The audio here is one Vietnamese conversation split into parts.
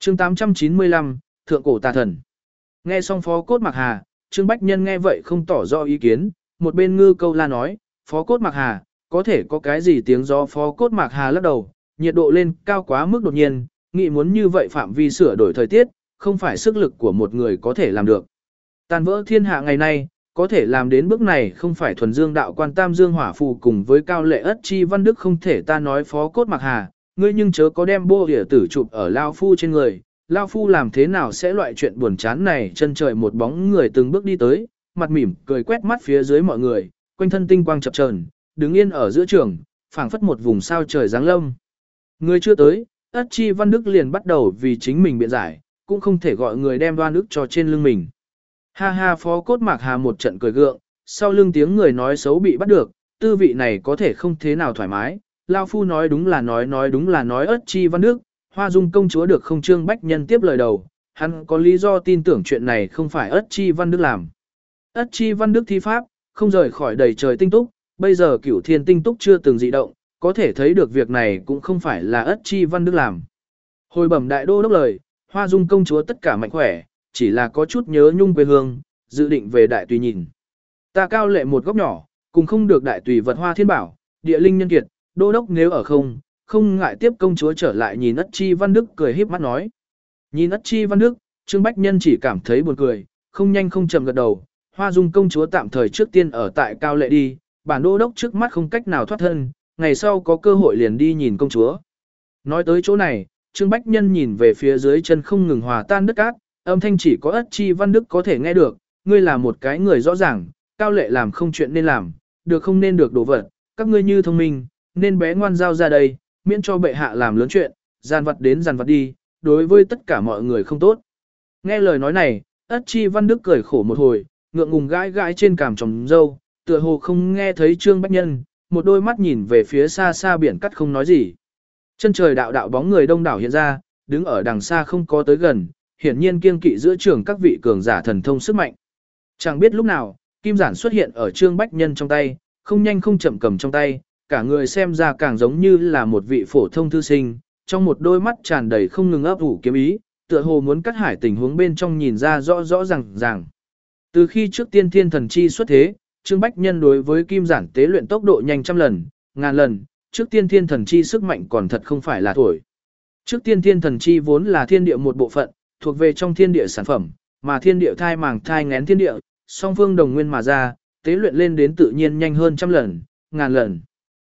chương 895, Thượng cổ tà thần. Nghe xong Phó Cốt Mạc Hà, Trương Bách Nhân nghe vậy không tỏ rõ ý kiến, một bên Ngư Câu La nói, Phó Cốt Mạc Hà, có thể có cái gì tiếng gió. Phó Cốt Mạc Hà lắc đầu, nhiệt độ lên cao quá mức đột nhiên, nghĩ muốn như vậy phạm vi sửa đổi thời tiết, không phải sức lực của một người có thể làm được. Tàn vỡ thiên hạ ngày nay, có thể làm đến bước này không phải thuần dương đạo quan Tam Dương Hỏa Phù cùng với Cao Lệ Ất Chi Văn Đức không thể. Ta nói Phó Cốt Mạc Hà, ngươi nhưng chớ có đem bô địa tử chụp ở Lao Phu trên người. Lao Phu làm thế nào sẽ loại chuyện buồn chán này. Chân trời một bóng người từng bước đi tới, mặt mỉm cười quét mắt phía dưới mọi người, quanh thân tinh quang chập chờn, đứng yên ở giữa trường, phảng phất một vùng sao trời giáng lâm. Người chưa tới, Ất Chi Văn Đức liền bắt đầu vì chính mình biện giải, cũng không thể gọi người đem đoan ức cho trên lưng mình. Ha ha. Phó Cốt Mạc Hà một trận cười gượng, sau lưng tiếng người nói xấu bị bắt được, tư vị này có thể không thế nào thoải mái. Lao Phu nói đúng là nói đúng là nói. Ất Chi Văn Đức, Hoa Dung công chúa được không? Trương Bách Nhân tiếp lời đầu, hắn có lý do tin tưởng chuyện này không phải Ất Chi Văn Đức làm. Ất Chi Văn Đức thi pháp, không rời khỏi đầy trời tinh túc, bây giờ Cửu Thiên tinh túc chưa từng dị động, có thể thấy được việc này cũng không phải là Ất Chi Văn Đức làm. Hồi bẩm đại đô đốc lời, Hoa Dung công chúa tất cả mạnh khỏe, chỉ là có chút nhớ nhung quê hương, dự định về đại tùy nhìn. Ta Cao Lệ một góc nhỏ, cùng không được đại tùy vật hoa thiên bảo, địa linh nhân kiệt, đô đốc nếu ở không ngại tiếp công chúa trở lại. Nhìn Ất Chi Văn Đức cười híp mắt nói. Nhìn Ất Chi Văn Đức, Trương Bách Nhân chỉ cảm thấy buồn cười, không nhanh không chậm gật đầu. Hoa Dung công chúa tạm thời trước tiên ở tại Cao Lệ đi, bản đô đốc trước mắt không cách nào thoát thân, ngày sau có cơ hội liền đi nhìn công chúa. Nói tới chỗ này, Trương Bách Nhân nhìn về phía dưới chân không ngừng hòa tan đất cát, âm thanh chỉ có Ất Chi Văn Đức có thể nghe được. Ngươi là một cái người rõ ràng, Cao Lệ làm không chuyện nên làm, được không nên được đổ vật, các ngươi như thông minh, nên bé ngoan giao ra đây, miễn cho bệ hạ làm lớn chuyện, gian vật đến gian vật đi, đối với tất cả mọi người không tốt. Nghe lời nói này, Ất Chi Văn Đức cười khổ một hồi, ngượng ngùng gãi gãi trên cằm trồng dâu, tựa hồ không nghe thấy Trương Bách Nhân, một đôi mắt nhìn về phía xa xa biển cắt không nói gì. Chân trời đạo đạo bóng người đông đảo hiện ra, đứng ở đằng xa không có tới gần, hiển nhiên kiêng kỵ giữa trường các vị cường giả thần thông sức mạnh. Chẳng biết lúc nào, kim giản xuất hiện ở Trương Bách Nhân trong tay, không nhanh không chậm cầm trong tay, cả người xem ra càng giống như là một vị phổ thông thư sinh, trong một đôi mắt tràn đầy không ngừng ấp ủ kiếm ý, tựa hồ muốn cắt hải tình huống bên trong nhìn ra rõ rõ ràng. Từ khi trước tiên thiên thần chi xuất thế, Trương Bách Nhân đối với kim giản tế luyện tốc độ nhanh trăm lần, ngàn lần, trước tiên thiên thần chi sức mạnh còn thật không phải là thổi. Trước tiên thiên thần chi vốn là thiên địa một bộ phận, thuộc về trong thiên địa sản phẩm, mà thiên địa thai màng thai ngén thiên địa, song phương đồng nguyên mà ra, tế luyện lên đến tự nhiên nhanh hơn trăm lần, ngàn lần.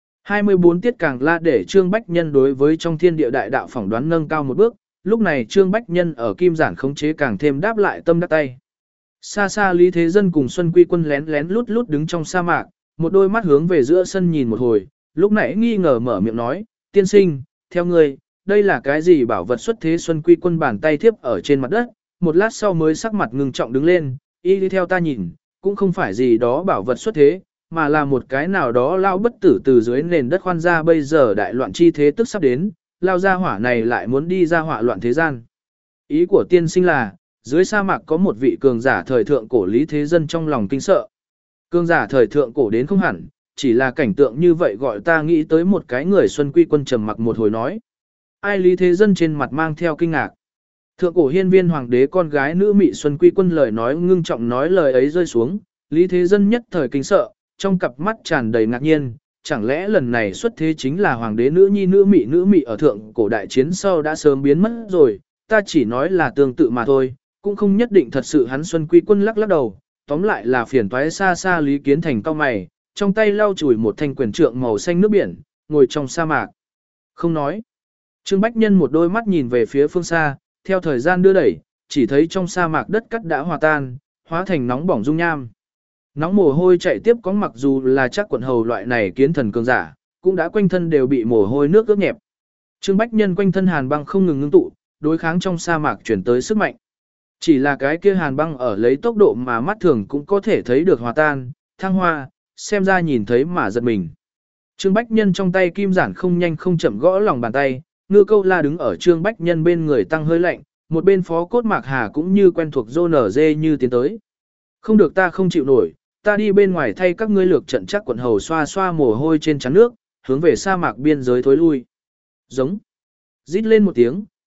24 tiết càng la để Trương Bách Nhân đối với trong thiên địa đại đạo phỏng đoán nâng cao một bước, lúc này Trương Bách Nhân ở kim giản khống chế càng thêm đáp lại tâm đắc tay. Xa xa Lý Thế Dân cùng Xuân Quy Quân lén lén lút lút đứng trong sa mạc, một đôi mắt hướng về giữa sân nhìn một hồi, lúc nãy nghi ngờ mở miệng nói, tiên sinh, theo ngươi, đây là cái gì bảo vật xuất thế? Xuân Quy Quân bàn tay thiếp ở trên mặt đất, một lát sau mới sắc mặt ngưng trọng đứng lên, y đi theo ta nhìn, cũng không phải gì đó bảo vật xuất thế, mà là một cái nào đó lao bất tử từ dưới nền đất khoan ra. Bây giờ đại loạn chi thế tức sắp đến, lao gia hỏa này lại muốn đi ra hỏa loạn thế gian. Ý của tiên sinh là, dưới sa mạc có một vị cường giả thời thượng cổ. Lý Thế Dân trong lòng kinh sợ. Cường giả thời thượng cổ đến không hẳn, chỉ là cảnh tượng như vậy gọi ta nghĩ tới một cái người. Xuân Quy Quân trầm mặc một hồi nói. Ai? Lý Thế Dân trên mặt mang theo kinh ngạc. Thượng cổ hiên viên hoàng đế con gái nữ mị. Xuân Quy Quân lời nói ngưng trọng nói lời ấy rơi xuống, Lý Thế Dân nhất thời kinh sợ, trong cặp mắt tràn đầy ngạc nhiên, chẳng lẽ lần này xuất thế chính là hoàng đế nữ nhi nữ mị ở thượng cổ đại chiến sau đã sớm biến mất rồi, ta chỉ nói là tương tự mà thôi, cũng không nhất định thật sự. Hắn Xuân Quy Quân lắc lắc đầu, tóm lại là phiền toái xa xa. Lý Kiến Thành cau mày, trong tay lau chùi một thanh quyền trượng màu xanh nước biển, ngồi trong sa mạc. Không nói. Trương Bách Nhân một đôi mắt nhìn về phía phương xa, theo thời gian đưa đẩy, chỉ thấy trong sa mạc đất cắt đã hòa tan, hóa thành nóng bỏng dung nham. Nóng mồ hôi chạy tiếp có, mặc dù là chắc quận hầu loại này kiến thần cường giả, cũng đã quanh thân đều bị mồ hôi nước ướt nhẹp. Trương Bách Nhân quanh thân hàn băng không ngừng ngưng tụ, đối kháng trong sa mạc chuyển tới sức mạnh. Chỉ là cái kia hàn băng ở lấy tốc độ mà mắt thường cũng có thể thấy được hòa tan, thăng hoa, xem ra nhìn thấy mà giật mình. Trương Bách Nhân trong tay kim giản không nhanh không chậm gõ lòng bàn tay, Ngư Câu La đứng ở Trương Bách Nhân bên người tăng hơi lạnh, một bên Phó Cốt Mạc Hà cũng như quen thuộc rô nở dê như tiến tới. Không được, ta không chịu nổi, ta đi bên ngoài thay các ngươi lược trận. Chắc quận hầu xoa xoa mồ hôi trên trán nước, hướng về sa mạc biên giới thối lui. Giống. Rít lên một tiếng,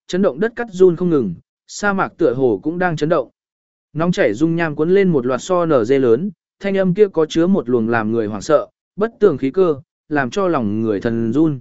chấn động đất cắt run không ngừng, sa mạc tựa hồ cũng đang chấn động. Nóng chảy dung nham cuốn lên một loạt so nở dê lớn, thanh âm kia có chứa một luồng làm người hoảng sợ, bất tường khí cơ, làm cho lòng người thần run.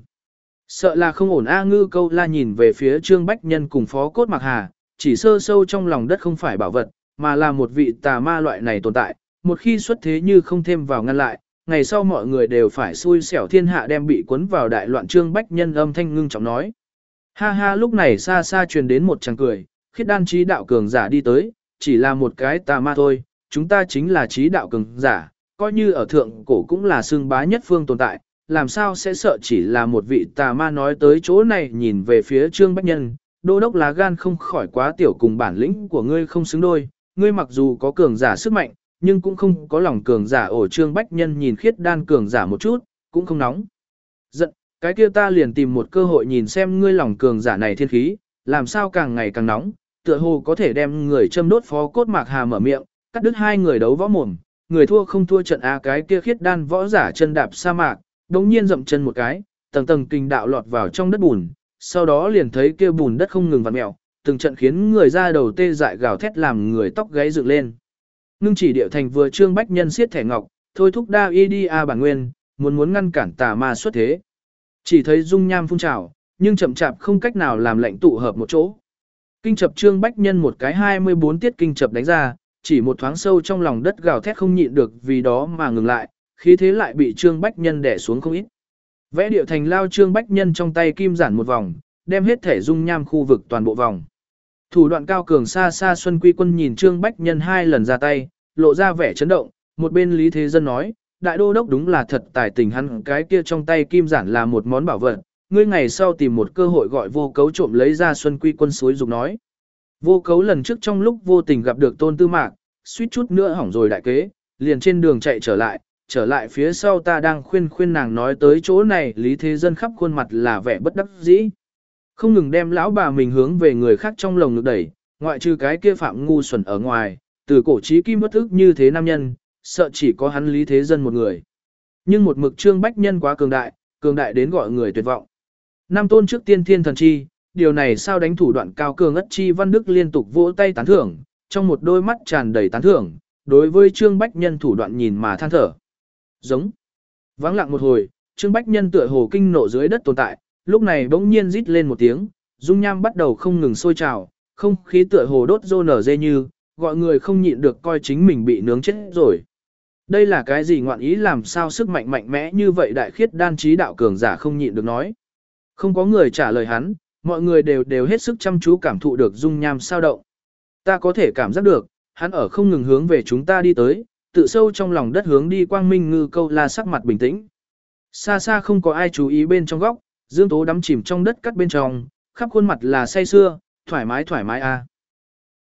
Sợ là không ổn. A Ngư Câu La nhìn về phía Trương Bách Nhân cùng Phó Cốt Mạc Hà, chỉ sơ sâu trong lòng đất không phải bảo vật, mà là một vị tà ma loại này tồn tại, một khi xuất thế như không thêm vào ngăn lại, ngày sau mọi người đều phải xui xẻo thiên hạ đem bị cuốn vào đại loạn. Trương Bách Nhân âm thanh ngưng trọng nói. Ha ha, lúc này xa xa truyền đến một tràng cười, Khiết Đan trí đạo cường giả đi tới, chỉ là một cái tà ma thôi, chúng ta chính là trí đạo cường giả, coi như ở thượng cổ cũng là xương bá nhất phương tồn tại, làm sao sẽ sợ chỉ là một vị tà ma. Nói tới chỗ này nhìn về phía Trương Bách Nhân, đô đốc lá gan không khỏi quá tiểu, cùng bản lĩnh của ngươi không xứng đôi, ngươi mặc dù có cường giả sức mạnh, nhưng cũng không có lòng cường giả. Ổ Trương Bách Nhân nhìn Khiết Đan cường giả một chút, cũng không nóng giận, cái kia ta liền tìm một cơ hội nhìn xem ngươi lòng cường giả này thiên khí, làm sao càng ngày càng nóng, tựa hồ có thể đem người châm đốt. Phó Cốt Mạc Hà mở miệng, cắt đứt hai người đấu võ mồm, người thua không thua trận. A cái kia Khiết Đan võ giả chân đạp sa mạc, đống nhiên dậm chân một cái, tầng tầng kinh đạo lọt vào trong đất bùn, sau đó liền thấy kia bùn đất không ngừng vặn mèo, từng trận khiến người ra đầu tê dại gào thét, làm người tóc gáy dựng lên. Ngưng chỉ điệu thành vừa Trương Bách Nhân siết thẻ ngọc, thôi thúc đa y đi a bản nguyên, muốn ngăn cản tà ma xuất thế. Chỉ thấy dung nham phun trào, nhưng chậm chạp không cách nào làm lệnh tụ hợp một chỗ. Kinh chập Trương Bách Nhân một cái 24 tiết kinh chập đánh ra, chỉ một thoáng sâu trong lòng đất gào thét không nhịn được vì đó mà ngừng lại, khí thế lại bị Trương Bách Nhân đè xuống không ít. Vẽ điệu thành lao Trương Bách Nhân trong tay kim giản một vòng, đem hết thể dung nham khu vực toàn bộ vòng. Thủ đoạn cao cường xa xa Xuân Quy Quân nhìn Trương Bách Nhân hai lần ra tay, lộ ra vẻ chấn động, một bên Lý Thế Dân nói, đại đô đốc đúng là thật tài tình, hắn cái kia trong tay kim giản là một món bảo vật, ngươi ngày sau tìm một cơ hội gọi Vô Cấu trộm lấy ra. Xuân Quy Quân xúi dục nói. Vô Cấu lần trước trong lúc vô tình gặp được Tôn Tư Mạc, suýt chút nữa hỏng rồi đại kế, liền trên đường chạy trở lại phía sau ta đang khuyên nàng. Nói tới chỗ này Lý Thế Dân khắp khuôn mặt là vẻ bất đắc dĩ, không ngừng đem lão bà mình hướng về người khác trong lồng ngực đẩy, ngoại trừ cái kia Phạm ngu xuẩn ở ngoài, từ cổ chí kim bất ức như thế nam nhân, sợ chỉ có hắn Lý Thế Dân một người. Nhưng một mực Trương Bách Nhân quá cường đại đến gọi người tuyệt vọng. Nam tôn trước tiên thiên thần chi, điều này sao đánh thủ đoạn cao cường ất chi. Văn Đức liên tục vỗ tay tán thưởng, trong một đôi mắt tràn đầy tán thưởng, đối với Trương Bách Nhân thủ đoạn nhìn mà than thở. Giống. Vắng lặng một hồi, Trương Bách Nhân tựa hồ kinh nộ dưới đất tồn tại, lúc này bỗng nhiên rít lên một tiếng, dung nham bắt đầu không ngừng sôi trào, không khí tựa hồ đốt rô nở dê như, gọi người không nhịn được coi chính mình bị nướng chết rồi. Đây là cái gì ngoạn ý, làm sao sức mạnh mạnh mẽ như vậy? Đại Khiết Đan trí đạo cường giả không nhịn được nói. Không có người trả lời hắn, mọi người đều hết sức chăm chú cảm thụ được dung nham sao động. Ta có thể cảm giác được, hắn ở không ngừng hướng về chúng ta đi tới, tự sâu trong lòng đất hướng đi. Quang Minh Ngư Câu La sắc mặt bình tĩnh. Xa xa không có ai chú ý bên trong góc, Dương Tố đắm chìm trong đất cắt bên trong, khắp khuôn mặt là say sưa, thoải mái a.